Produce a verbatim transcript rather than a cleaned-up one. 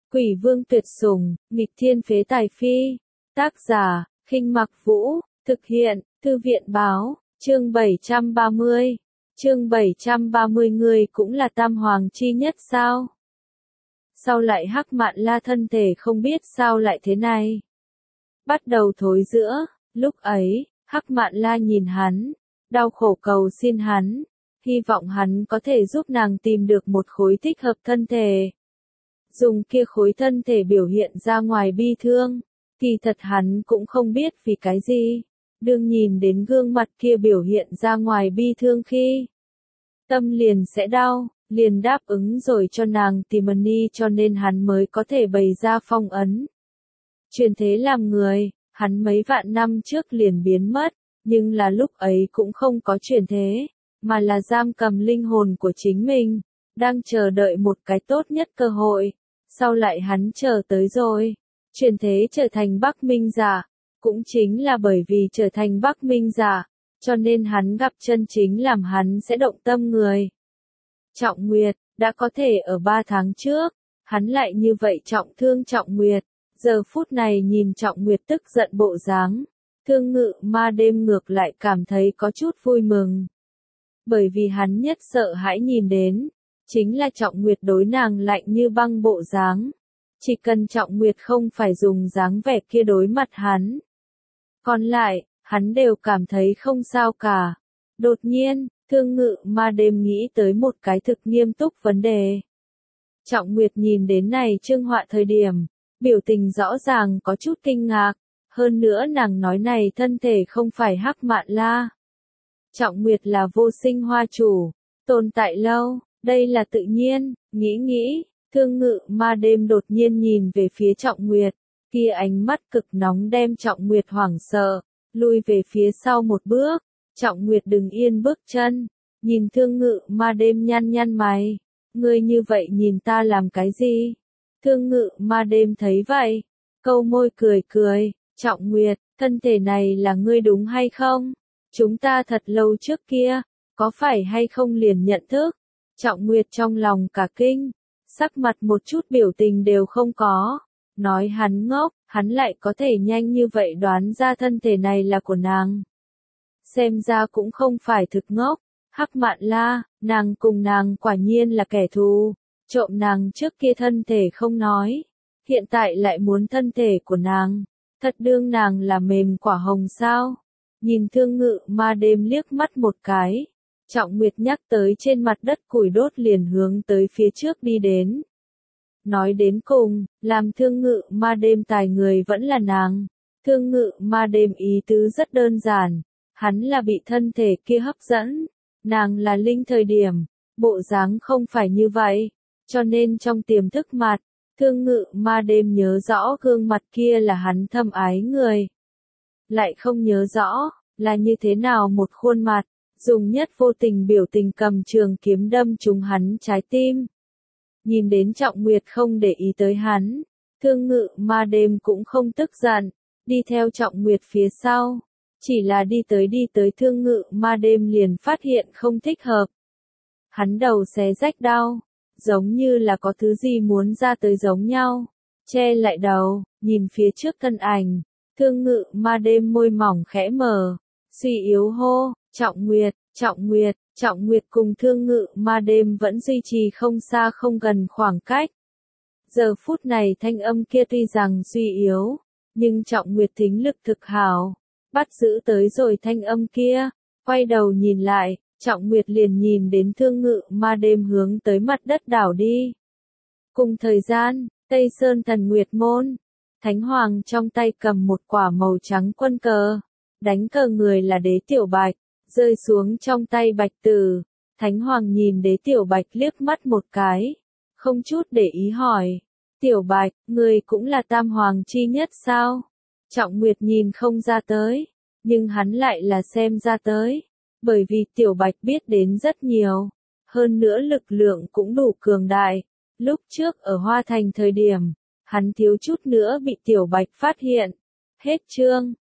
Quỷ vương tuyệt sủng, nghịch thiên phế tài phi. Tác giả, Khinh Mặc Vũ, thực hiện, Thư viện báo, chương bảy trăm ba mươi. Chương bảy trăm ba mươi người cũng là tam hoàng chi nhất sao? Sao lại Hắc Mạn La thân thể không biết sao lại thế này? Bắt đầu thối rữa, lúc ấy, Hắc Mạn La nhìn hắn, đau khổ cầu xin hắn, hy vọng hắn có thể giúp nàng tìm được một khối thích hợp thân thể. Dùng kia khối thân thể biểu hiện ra ngoài bi thương, thì thật hắn cũng không biết vì cái gì. Đương nhìn đến gương mặt kia biểu hiện ra ngoài bi thương khi tâm liền sẽ đau, liền đáp ứng rồi cho nàng tìm money cho nên hắn mới có thể bày ra phong ấn. Truyền thế làm người, hắn mấy vạn năm trước liền biến mất, nhưng là lúc ấy cũng không có truyền thế, mà là giam cầm linh hồn của chính mình, đang chờ đợi một cái tốt nhất cơ hội. Sau lại hắn chờ tới rồi, truyền thế trở thành Bắc Minh giả, cũng chính là bởi vì trở thành Bắc Minh giả, cho nên hắn gặp chân chính làm hắn sẽ động tâm người. Trọng Nguyệt, đã có thể ở ba tháng trước, hắn lại như vậy trọng thương Trọng Nguyệt, giờ phút này nhìn Trọng Nguyệt tức giận bộ dáng, Thương Ngự Ma đêm ngược lại cảm thấy có chút vui mừng. Bởi vì hắn nhất sợ hãi nhìn đến, chính là Trọng Nguyệt đối nàng lạnh như băng bộ dáng. Chỉ cần Trọng Nguyệt không phải dùng dáng vẻ kia đối mặt hắn. Còn lại, hắn đều cảm thấy không sao cả. Đột nhiên, Thương Ngự Ma đêm nghĩ tới một cái thực nghiêm túc vấn đề. Trọng Nguyệt nhìn đến này trương họa thời điểm, biểu tình rõ ràng có chút kinh ngạc. Hơn nữa nàng nói này thân thể không phải Hắc Mạn La. Trọng Nguyệt là vô sinh hoa chủ, tồn tại lâu. Đây là tự nhiên, nghĩ nghĩ, Thương Ngự Ma đêm đột nhiên nhìn về phía Trọng Nguyệt, kia ánh mắt cực nóng đem Trọng Nguyệt hoảng sợ, lui về phía sau một bước. Trọng Nguyệt đừng yên bước chân, nhìn Thương Ngự Ma đêm nhăn nhăn mày, ngươi như vậy nhìn ta làm cái gì? Thương Ngự Ma đêm thấy vậy, câu môi cười cười, Trọng Nguyệt, thân thể này là ngươi đúng hay không? Chúng ta thật lâu trước kia, có phải hay không liền nhận thức? Trọng Nguyệt trong lòng cả kinh, sắc mặt một chút biểu tình đều không có, nói hắn ngốc, hắn lại có thể nhanh như vậy đoán ra thân thể này là của nàng. Xem ra cũng không phải thực ngốc, Hắc Mạn La, nàng cùng nàng quả nhiên là kẻ thù, trộm nàng trước kia thân thể không nói, hiện tại lại muốn thân thể của nàng, thật đương nàng là mềm quả hồng sao? Nhìn Thương Ngự Ma đêm liếc mắt một cái. Trọng Nguyệt nhắc tới trên mặt đất củi đốt liền hướng tới phía trước đi đến. Nói đến cùng, làm Thương Ngự Ma đêm tài người vẫn là nàng. Thương Ngự Ma đêm ý tứ rất đơn giản, hắn là bị thân thể kia hấp dẫn, nàng là linh thời điểm, bộ dáng không phải như vậy, cho nên trong tiềm thức mặt, Thương Ngự Ma đêm nhớ rõ gương mặt kia là hắn thâm ái người. Lại không nhớ rõ, là như thế nào một khuôn mặt. Dùng nhất vô tình biểu tình cầm trường kiếm đâm trúng hắn trái tim. Nhìn đến Trọng Nguyệt không để ý tới hắn, Thương Ngự Ma đêm cũng không tức giận, đi theo Trọng Nguyệt phía sau. Chỉ là đi tới đi tới Thương Ngự Ma đêm liền phát hiện không thích hợp. Hắn đầu xé rách đau, giống như là có thứ gì muốn ra tới giống nhau. Che lại đầu, nhìn phía trước thân ảnh, Thương Ngự Ma đêm môi mỏng khẽ mở, suy yếu hô. Trọng Nguyệt, Trọng Nguyệt, Trọng Nguyệt cùng Thương Ngự Ma đêm vẫn duy trì không xa không gần khoảng cách. Giờ phút này thanh âm kia tuy rằng suy yếu, nhưng Trọng Nguyệt thính lực thực hảo, bắt giữ tới rồi thanh âm kia, quay đầu nhìn lại, Trọng Nguyệt liền nhìn đến Thương Ngự Ma đêm hướng tới mặt đất đảo đi. Cùng thời gian, Tây Sơn Thần Nguyệt Môn, Thánh Hoàng trong tay cầm một quả màu trắng quân cờ, đánh cờ người là Đế Tiểu Bạch. Rơi xuống trong tay Bạch Tử, Thánh Hoàng nhìn Đế Tiểu Bạch liếc mắt một cái, không chút để ý hỏi, Tiểu Bạch, người cũng là tam hoàng chi nhất sao? Trọng Nguyệt nhìn không ra tới, nhưng hắn lại là xem ra tới, bởi vì Tiểu Bạch biết đến rất nhiều, hơn nữa lực lượng cũng đủ cường đại, lúc trước ở Hoa Thành thời điểm, hắn thiếu chút nữa bị Tiểu Bạch phát hiện. Hết chương.